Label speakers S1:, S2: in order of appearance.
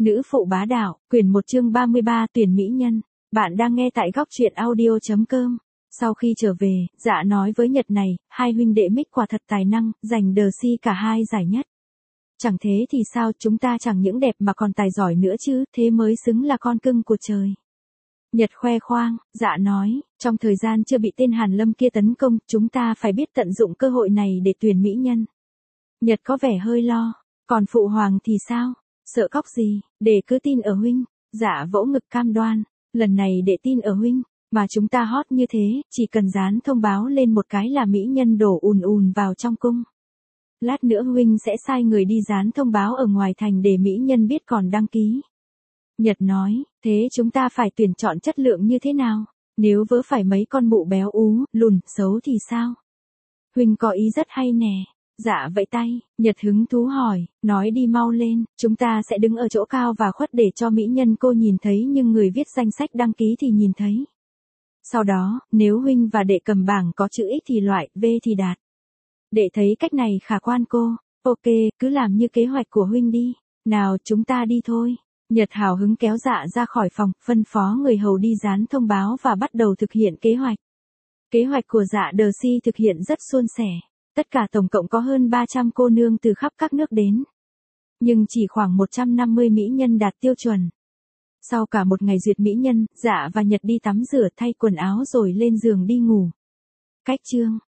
S1: Nữ phụ bá đạo, quyển 1 chương 33 tuyển mỹ nhân. Bạn đang nghe tại góc truyện audio.com. Sau khi trở về, Dạ nói với Nhật này, hai huynh đệ Mick quả thật tài năng, giành đờ si cả hai giải nhất. Chẳng thế thì sao, chúng ta chẳng những đẹp mà còn tài giỏi nữa chứ, thế mới xứng là con cưng của trời. Nhật khoe khoang, Dạ nói, trong thời gian chưa bị tên Hàn Lâm kia tấn công, chúng ta phải biết tận dụng cơ hội này để tuyển mỹ nhân. Nhật có vẻ hơi lo, còn phụ hoàng thì sao? Sợ cóc gì, để cứ tin ở huynh. Dạ vỗ ngực cam đoan, lần này để tin ở huynh, mà chúng ta hot như thế, chỉ cần dán thông báo lên một cái là mỹ nhân đổ ùn ùn vào trong cung. Lát nữa huynh sẽ sai người đi dán thông báo ở ngoài thành để mỹ nhân biết còn đăng ký. Nhật nói, thế chúng ta phải tuyển chọn chất lượng như thế nào? Nếu vớ phải mấy con mụ béo ú, lùn, xấu thì sao? Huynh có ý rất hay nè. Dạ vẫy tay, Nhật hứng thú hỏi, nói đi mau lên, chúng ta sẽ đứng ở chỗ cao và khuất để cho mỹ nhân cô nhìn thấy nhưng người viết danh sách đăng ký thì nhìn thấy. Sau đó, nếu huynh và đệ cầm bảng có chữ X thì loại, V thì đạt. Đệ thấy cách này khả quan cô, ok, cứ làm như kế hoạch của huynh đi, nào chúng ta đi thôi. Nhật hào hứng kéo Dạ ra khỏi phòng, phân phó người hầu đi dán thông báo và bắt đầu thực hiện kế hoạch. Kế hoạch của Dạ đờ si thực hiện rất suôn sẻ. Tất cả tổng cộng có hơn 300 cô nương từ khắp các nước đến. Nhưng chỉ khoảng 150 mỹ nhân đạt tiêu chuẩn. Sau cả một ngày duyệt mỹ nhân, Dạ và Nhật đi tắm rửa thay quần áo rồi lên giường đi ngủ. Cách chương